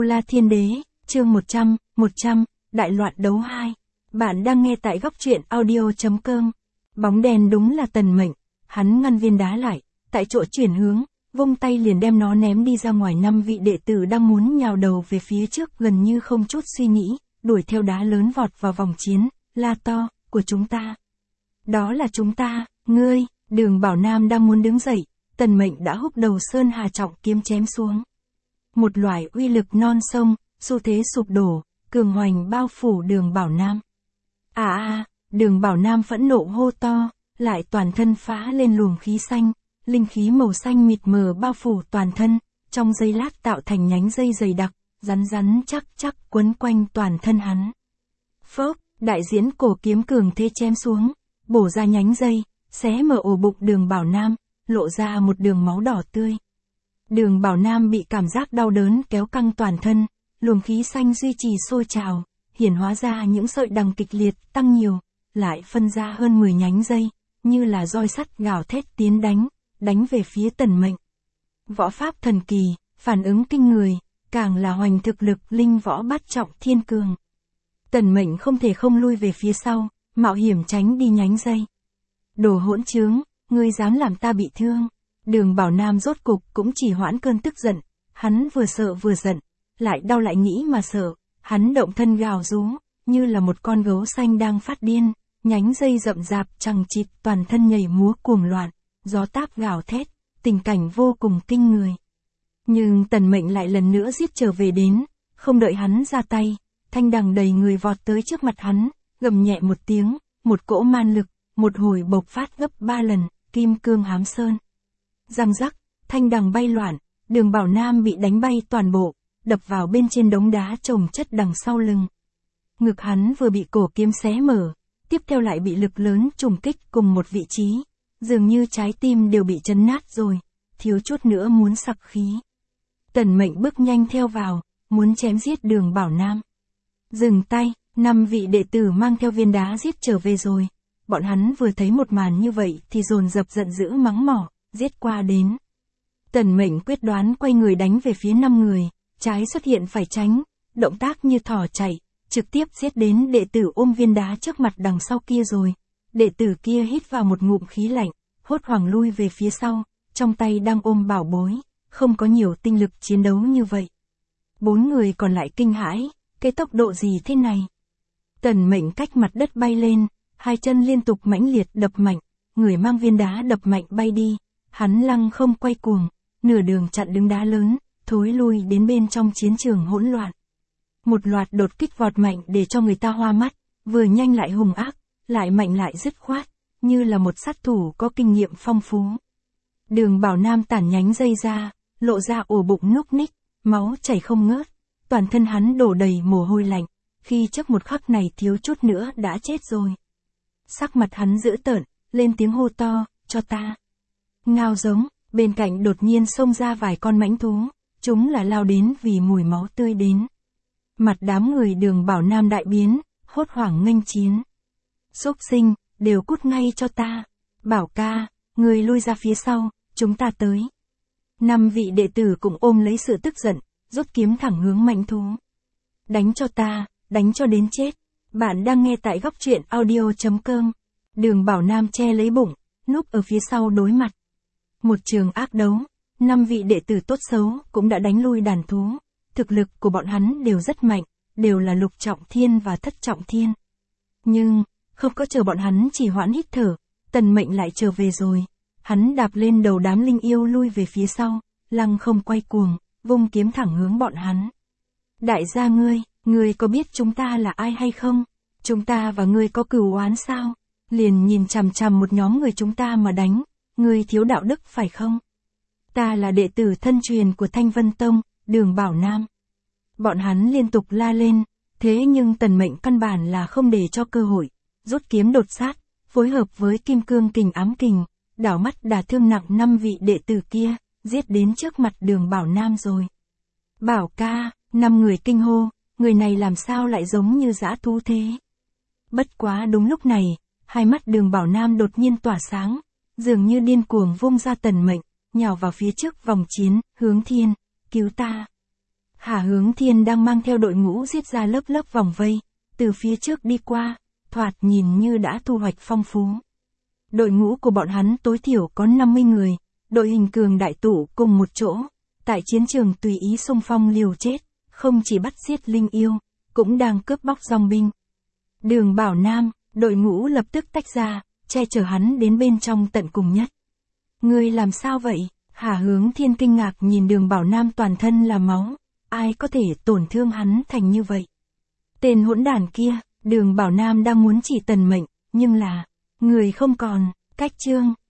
La Thiên Đế, chương 100, Đại loạn đấu 2. Bạn đang nghe tại góc truyện audio.com. Bóng đèn đúng là Tần Mệnh, hắn ngăn viên đá lại, tại chỗ chuyển hướng, vung tay liền đem nó ném đi ra ngoài. 5 vị đệ tử đang muốn nhào đầu về phía trước gần như không chút suy nghĩ, đuổi theo đá lớn vọt vào vòng chiến, la to, của chúng ta. Đó là chúng ta, ngươi. Đường Bảo Nam đang muốn đứng dậy, Tần Mệnh đã húc đầu Sơn Hà trọng kiếm chém xuống. Một loại uy lực non sông, xu thế sụp đổ, cường hoành bao phủ Đường Bảo Nam. Đường Bảo Nam phẫn nộ hô to, lại toàn thân phá lên luồng khí xanh, linh khí màu xanh mịt mờ bao phủ toàn thân, trong giây lát tạo thành nhánh dây dày đặc, rắn chắc quấn quanh toàn thân hắn. Phốc, đại diễn cổ kiếm cường thế chém xuống, bổ ra nhánh dây, xé mở ổ bụng Đường Bảo Nam, lộ ra một đường máu đỏ tươi. Đường Bảo Nam bị cảm giác đau đớn kéo căng toàn thân, luồng khí xanh duy trì sôi trào, hiển hóa ra những sợi đằng kịch liệt tăng nhiều, lại phân ra hơn 10 nhánh dây, như là roi sắt gào thét tiến đánh về phía Tần Mệnh. Võ pháp thần kỳ, phản ứng kinh người, càng là hoành thực lực linh võ bát trọng thiên cường. Tần Mệnh không thể không lui về phía sau, mạo hiểm tránh đi nhánh dây. Đồ hỗn trướng, ngươi dám làm ta bị thương. Đường Bảo Nam rốt cục cũng chỉ hoãn cơn tức giận, hắn vừa sợ vừa giận, lại đau lại nghĩ mà sợ, hắn động thân gào rú, như là một con gấu xanh đang phát điên, nhánh dây rậm rạp chằng chịt toàn thân nhảy múa cuồng loạn, gió táp gào thét, tình cảnh vô cùng kinh người. Nhưng Tần Mệnh lại lần nữa giết trở về đến, không đợi hắn ra tay, thanh đằng đầy người vọt tới trước mặt hắn, gầm nhẹ một tiếng, một cỗ man lực, một hồi bộc phát gấp 3 lần, kim cương hám sơn. Răng rắc, thanh đằng bay loạn, Đường Bảo Nam bị đánh bay toàn bộ, đập vào bên trên đống đá chồng chất đằng sau lưng. Ngực hắn vừa bị cổ kiếm xé mở, tiếp theo lại bị lực lớn trùng kích cùng một vị trí, dường như trái tim đều bị chấn nát rồi, thiếu chút nữa muốn sặc khí. Tần Mệnh bước nhanh theo vào, muốn chém giết Đường Bảo Nam. Dừng tay, 5 vị đệ tử mang theo viên đá giết trở về rồi. Bọn hắn vừa thấy một màn như vậy thì dồn dập giận dữ mắng mỏ, giết qua đến. Tần Mệnh quyết đoán quay người đánh về phía 5 người, trái xuất hiện phải tránh, động tác như thỏ chạy, trực tiếp giết đến đệ tử ôm viên đá trước mặt đằng sau kia rồi. Đệ tử kia hít vào một ngụm khí lạnh, hốt hoảng lui về phía sau, trong tay đang ôm bảo bối, không có nhiều tinh lực chiến đấu như vậy. 4 người còn lại kinh hãi, cái tốc độ gì thế này? Tần Mệnh cách mặt đất bay lên, hai chân liên tục mãnh liệt đập mạnh, người mang viên đá đập mạnh bay đi, hắn lăng không quay cuồng, nửa đường chặn đứng đá lớn, thối lui đến bên trong chiến trường hỗn loạn. Một loạt đột kích vọt mạnh để cho người ta hoa mắt, vừa nhanh lại hung ác, lại mạnh lại dứt khoát, như là một sát thủ có kinh nghiệm phong phú. Đường Bảo Nam tản nhánh dây ra, lộ ra ổ bụng núc ních, máu chảy không ngớt, toàn thân hắn đổ đầy mồ hôi lạnh, khi trước một khắc này thiếu chút nữa đã chết rồi. Sắc mặt hắn dữ tợn, lên tiếng hô to, cho ta. Ngao giống, bên cạnh đột nhiên xông ra vài con mãnh thú, chúng là lao đến vì mùi máu tươi đến. Mặt đám người Đường Bảo Nam đại biến, hốt hoảng nghênh chiến. Xúc sinh, đều cút ngay cho ta. Bảo ca, người lui ra phía sau, chúng ta tới. 5 vị đệ tử cũng ôm lấy sự tức giận, rút kiếm thẳng hướng mãnh thú. Đánh cho ta, đánh cho đến chết. Bạn đang nghe tại góc truyện audio.com. Đường Bảo Nam che lấy bụng, núp ở phía sau đối mặt. Một trường ác đấu, 5 vị đệ tử tốt xấu cũng đã đánh lui đàn thú. Thực lực của bọn hắn đều rất mạnh, đều là lục trọng thiên và thất trọng thiên. Nhưng, không có chờ bọn hắn chỉ hoãn hít thở, Tần Mệnh lại trở về rồi. Hắn đạp lên đầu đám linh yêu lui về phía sau, lăng không quay cuồng, vung kiếm thẳng hướng bọn hắn. Đại gia ngươi có biết chúng ta là ai hay không? Chúng ta và ngươi có cừu oán sao? Liền nhìn chằm chằm một nhóm người chúng ta mà đánh, ngươi thiếu đạo đức phải không? Ta là đệ tử thân truyền của Thanh Vân Tông, Đường Bảo Nam. Bọn hắn liên tục la lên, thế nhưng Tần Mệnh căn bản là không để cho cơ hội, rút kiếm đột sát, phối hợp với kim cương kình ám kình, đảo mắt đả thương nặng 5 vị đệ tử kia, giết đến trước mặt Đường Bảo Nam rồi. Bảo ca, 5 người kinh hô, người này làm sao lại giống như dã thú thế? Bất quá đúng lúc này, hai mắt Đường Bảo Nam đột nhiên tỏa sáng, dường như điên cuồng vung ra Tần Mệnh, nhào vào phía trước vòng chiến, hướng thiên, cứu ta. Hà Hướng Thiên đang mang theo đội ngũ giết ra lớp lớp vòng vây, từ phía trước đi qua, thoạt nhìn như đã thu hoạch phong phú. Đội ngũ của bọn hắn tối thiểu có 50 người, đội hình cường đại tụ cùng một chỗ, tại chiến trường tùy ý xung phong liều chết, không chỉ bắt giết linh yêu, cũng đang cướp bóc dòng binh. Đường Bảo Nam, đội ngũ lập tức tách ra, che chở hắn đến bên trong tận cùng nhất. Ngươi làm sao vậy? Hà Hướng Thiên kinh ngạc nhìn Đường Bảo Nam toàn thân là máu, ai có thể tổn thương hắn thành như vậy? Tên hỗn đản kia, Đường Bảo Nam đang muốn chỉ Tần Mệnh, nhưng là, người không còn, cách chương.